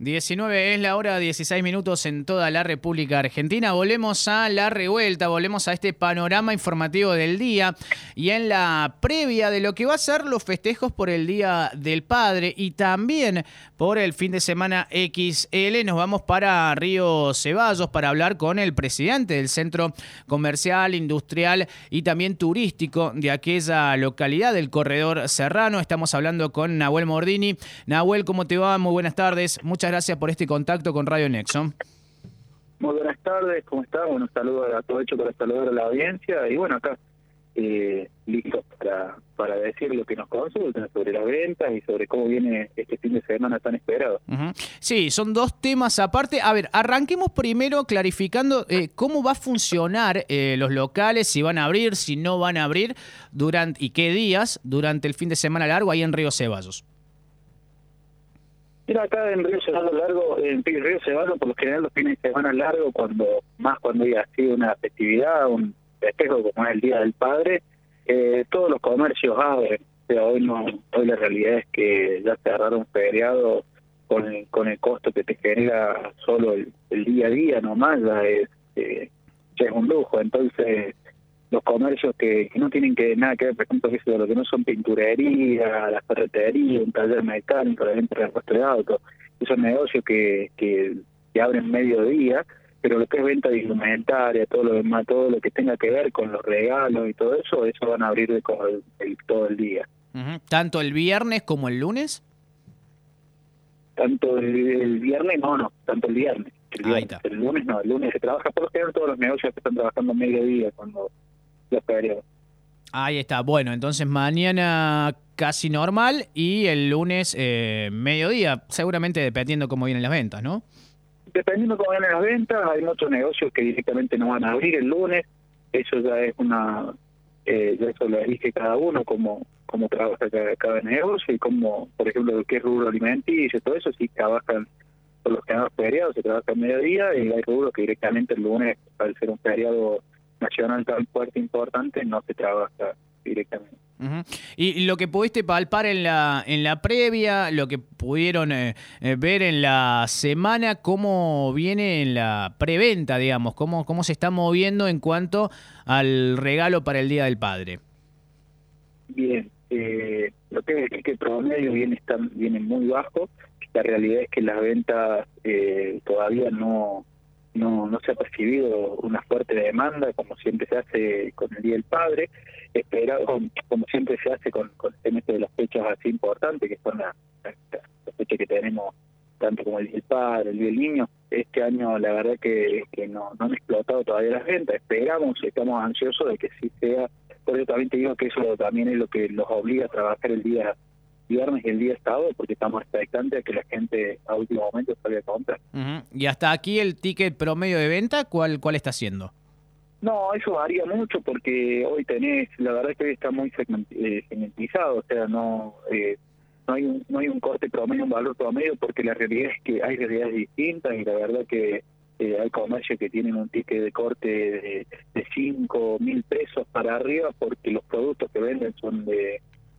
19 es la hora, 16 minutos en toda la República Argentina. Volvemos a la revuelta, volvemos a este panorama informativo del día y en la previa de lo que va a ser los festejos por el Día del Padre y también por el fin de semana XL. Nos vamos para Río Ceballos para hablar con el presidente del Centro Comercial, Industrial y también Turístico de aquella localidad del Corredor Serrano. Estamos hablando con Nahuel Mordini. Nahuel, ¿cómo te va? Muy buenas tardes. Muchas gracias por este contacto con Radio Nexo. Muy buenas tardes, ¿cómo estás? Bueno, saludo, aprovecho para saludar a la audiencia y bueno, acá listos para decir lo que nos consultan sobre las ventas y sobre cómo viene este fin de semana tan esperado. Sí, son dos temas aparte. A ver, arranquemos primero clarificando cómo va a funcionar los locales, si van a abrir, si no van a abrir, y qué días durante el fin de semana largo ahí en Río Ceballos. Mira, acá en Río Ceballos, por lo general los fines de semana largos, cuando haya sido una festividad, un festejo como es el Día del Padre, todos los comercios abren. O sea, hoy la realidad es que ya cerraron feriado con el costo que te genera solo el día a día nomás, ya es un lujo. Entonces, los comercios que no tienen nada que ver, por ejemplo, que lo que no son pinturería, la ferretería, un taller mecánico, la venta de repuestos de autos, esos negocios que abren mediodía, pero lo que es venta de indumentaria, todo lo demás, todo lo que tenga que ver con los regalos y todo eso van a abrir todo el día. ¿Tanto el viernes como el lunes? Tanto el viernes, tanto el viernes. Ahí está. El lunes no, el lunes se trabaja, por lo general todos los negocios que están trabajando a mediodía cuando los feriados. Ahí está, bueno, entonces mañana casi normal y el lunes mediodía, seguramente dependiendo cómo vienen las ventas, ¿no? Dependiendo cómo vienen las ventas, hay muchos negocios que directamente no van a abrir el lunes, eso ya es ya eso lo elige cada uno, como trabaja cada negocio y como, por ejemplo, lo que es rubro alimenticio, todo eso sí trabajan, por los que no feriados se trabaja al mediodía y hay rubros que directamente el lunes, al ser un feriado nacional tan fuerte importante, no se trabaja directamente. Y lo que pudiste palpar en la previa, lo que pudieron ver en la semana, ¿cómo viene en la preventa, digamos? ¿Cómo se está moviendo en cuanto al regalo para el Día del Padre? Bien, lo que es que el promedio viene muy bajo. La realidad es que las ventas todavía no se ha percibido una fuerte demanda como siempre se hace con el Día del Padre, como siempre se hace con el tema de las fechas así importantes, que son las fechas que tenemos tanto como el Día del Padre, el Día del Niño. Este año la verdad que no han explotado todavía las ventas, estamos ansiosos de que sí sea, por eso también te digo que eso también es lo que los obliga a trabajar el día viernes y el día sábado, porque estamos expectantes de que la gente a último momento salga a comprar. Y hasta aquí el ticket promedio de venta, ¿cuál está siendo? No, eso varía mucho porque hoy la verdad es que hoy está muy segmentizado, o sea, no hay un corte promedio, un valor promedio, porque la realidad es que hay realidades distintas y la verdad que hay comercios que tienen un ticket de corte de 5.000 pesos para arriba porque los productos que venden son de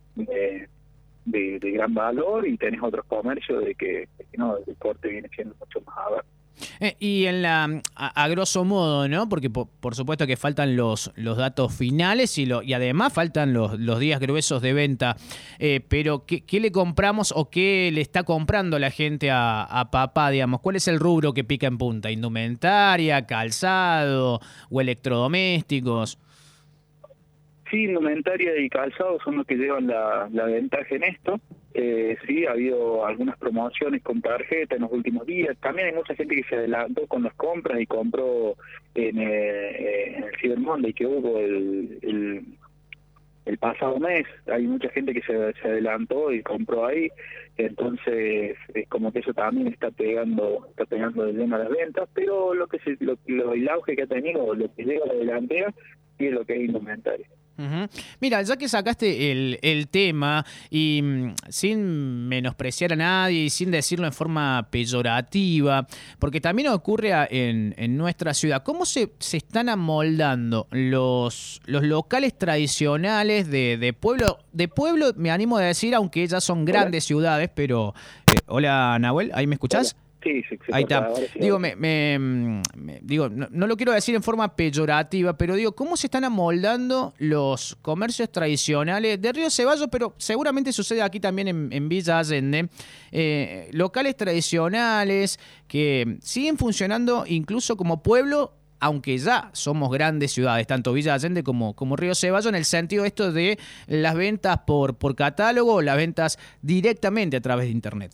gran valor y tenés otros comercios de que no, el corte viene siendo mucho más abajo. Y a grosso modo, ¿no? Porque por supuesto que faltan los datos finales y además faltan los días gruesos de venta, pero ¿qué le compramos o qué le está comprando la gente a papá, digamos? ¿Cuál es el rubro que pica en punta? ¿Indumentaria, calzado o electrodomésticos? Sí, indumentaria y calzado son los que llevan la ventaja en esto. Sí, ha habido algunas promociones con tarjeta en los últimos días. También hay mucha gente que se adelantó con las compras y compró en el Cyber Monday que hubo el pasado mes. Hay mucha gente que se adelantó y compró ahí. Entonces, es como que eso también está pegando de lleno a las ventas. Pero el auge que ha tenido, lo que llega a la delantera, sí es lo que es indumentaria. Mira, ya que sacaste el tema y sin menospreciar a nadie y sin decirlo en forma peyorativa, porque también ocurre en nuestra ciudad, ¿cómo se están amoldando los locales tradicionales de pueblo, me animo a decir, aunque ya son grandes ciudades, pero... hola, Nahuel, ¿ahí me escuchás? Sí, se Ahí corta está. ahora, sí, Digo, ahora sí. digo, no lo quiero decir en forma peyorativa, pero digo, ¿cómo se están amoldando los comercios tradicionales de Río Ceballos? Pero seguramente sucede aquí también en Villa Allende. Locales tradicionales que siguen funcionando incluso como pueblo, aunque ya somos grandes ciudades, tanto Villa Allende como Río Ceballos, en el sentido esto de las ventas por catálogo o las ventas directamente a través de Internet.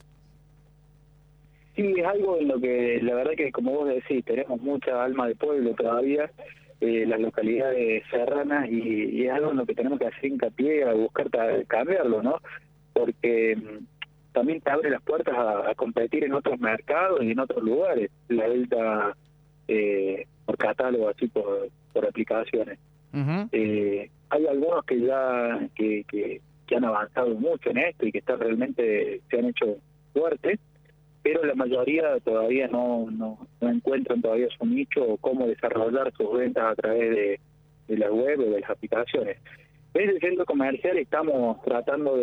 Sí, es algo en lo que la verdad que, como vos decís, tenemos mucha alma de pueblo todavía, las localidades serranas, y es algo en lo que tenemos que hacer hincapié a buscar cambiarlo, ¿no? Porque también te abre las puertas a competir en otros mercados y en otros lugares, la venta por catálogo, así por aplicaciones. Uh-huh. Hay algunos que ya que han avanzado mucho en esto y que están realmente se han hecho fuertes, pero la mayoría todavía no encuentran todavía su nicho o cómo desarrollar sus ventas a través de la web o de las aplicaciones. Desde el centro comercial estamos tratando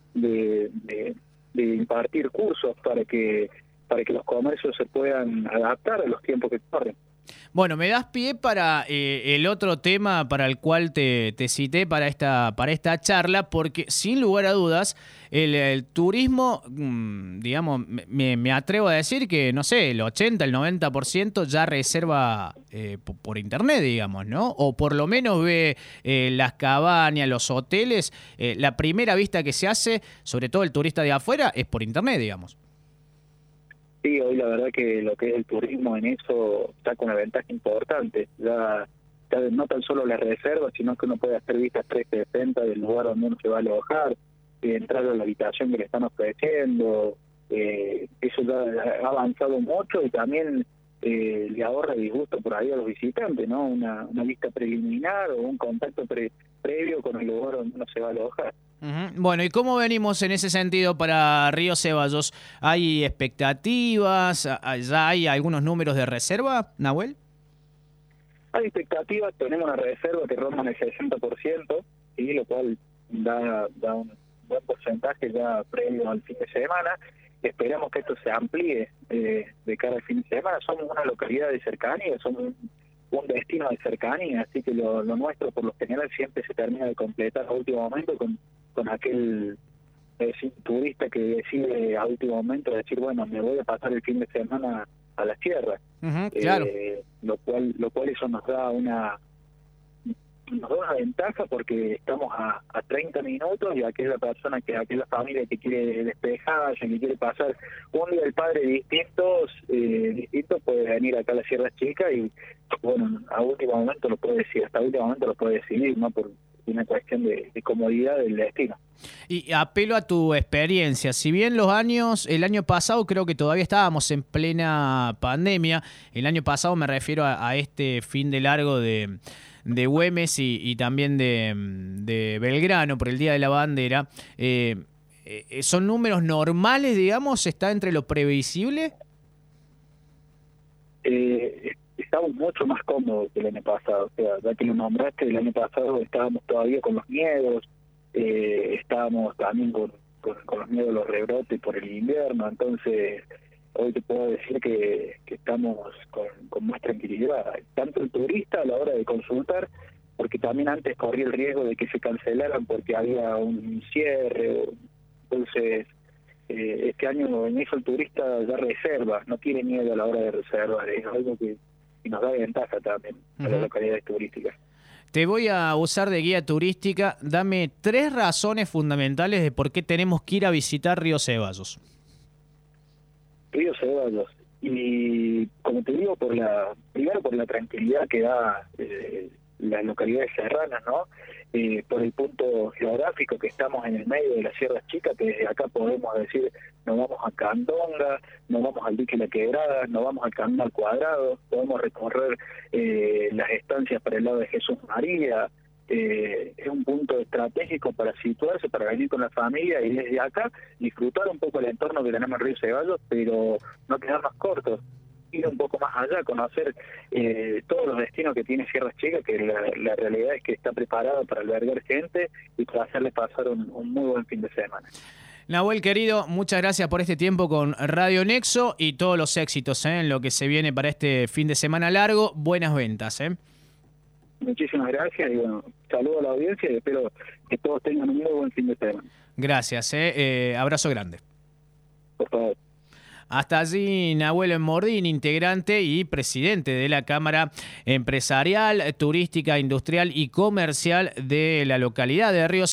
de impartir cursos para que los comercios se puedan adaptar a los tiempos que corren. Bueno, me das pie para el otro tema para el cual te cité para esta charla, porque sin lugar a dudas, el turismo, digamos, me atrevo a decir que, no sé, el 80, el 90% ya reserva por internet, digamos, ¿no? O por lo menos ve las cabañas, los hoteles, la primera vista que se hace, sobre todo el turista de afuera, es por internet, digamos. Sí, hoy la verdad que lo que es el turismo en eso está con una ventaja importante. Ya no tan solo las reservas, sino que uno puede hacer vistas 360 del lugar donde uno se va a alojar, entrar a la habitación que le están ofreciendo. Eso ya ha avanzado mucho y también le ahorra disgusto por ahí a los visitantes, ¿no? Una vista preliminar o un contacto previo con el lugar donde uno se va a alojar. Ujú. Bueno, ¿y cómo venimos en ese sentido para Río Ceballos? ¿Hay expectativas? ¿Ya hay algunos números de reserva, Nahuel? Hay expectativas, tenemos una reserva que ronda el 60%, y lo cual da un buen porcentaje ya previo al fin de semana. Esperamos que esto se amplíe de cara al fin de semana. Somos una localidad de cercanía, somos un destino de cercanía, así que lo nuestro por lo general siempre se termina de completar a último momento con aquel turista que decide a último momento decir, bueno, me voy a pasar el fin de semana a la sierra. Ujú, claro. Lo cual eso nos da una ventaja porque estamos a 30 minutos, y aquella familia que quiere despejarse, que quiere pasar un día del padre distintos puede venir acá a la Sierra Chica y bueno, a último momento lo puede decir, hasta último momento lo puede decidir, ¿no? Por una cuestión de comodidad del destino. Y apelo a tu experiencia. Si bien el año pasado creo que todavía estábamos en plena pandemia, el año pasado me refiero a este fin de largo de Güemes y también de Belgrano por el Día de la Bandera, ¿son números normales, digamos? ¿Está entre lo previsible? Estamos mucho más cómodos que el año pasado, o sea, ya que lo nombraste, el año pasado estábamos todavía con los miedos, estábamos también con los miedos de los rebrotes por el invierno, entonces hoy te puedo decir que estamos con más tranquilidad, tanto el turista a la hora de consultar, porque también antes corría el riesgo de que se cancelaran porque había un cierre, entonces este año en eso el turista ya reserva, no tiene miedo a la hora de reservar, es algo que nos da ventaja también a las localidades turísticas. Te voy a usar de guía turística. Dame 3 razones fundamentales de por qué tenemos que ir a visitar Río Ceballos. Río Ceballos, y como te digo, primero por la tranquilidad que da las localidades serranas, ¿no? Por el punto geográfico que estamos en el medio de las Sierras Chicas, que desde acá podemos decir, nos vamos a Candonga, nos vamos al Dique La Quebrada, nos vamos al Camino al Cuadrado, podemos recorrer las estancias para el lado de Jesús María. Es un punto estratégico para situarse, para venir con la familia y desde acá disfrutar un poco el entorno que tenemos en Río Ceballos, pero no quedarnos cortos, ir un poco más allá, conocer todos los destinos que tiene Sierras Chicas, que la realidad es que está preparada para albergar gente y para hacerles pasar un muy buen fin de semana. Nahuel, querido, muchas gracias por este tiempo con Radio Nexo y todos los éxitos en lo que se viene para este fin de semana largo. Buenas ventas. Muchísimas gracias y bueno, saludo a la audiencia y espero que todos tengan un muy buen fin de semana. Gracias, abrazo grande. Por favor. Hasta allí Nahuel Mordín, integrante y presidente de la Cámara Empresarial, Turística, Industrial y Comercial de la localidad de Río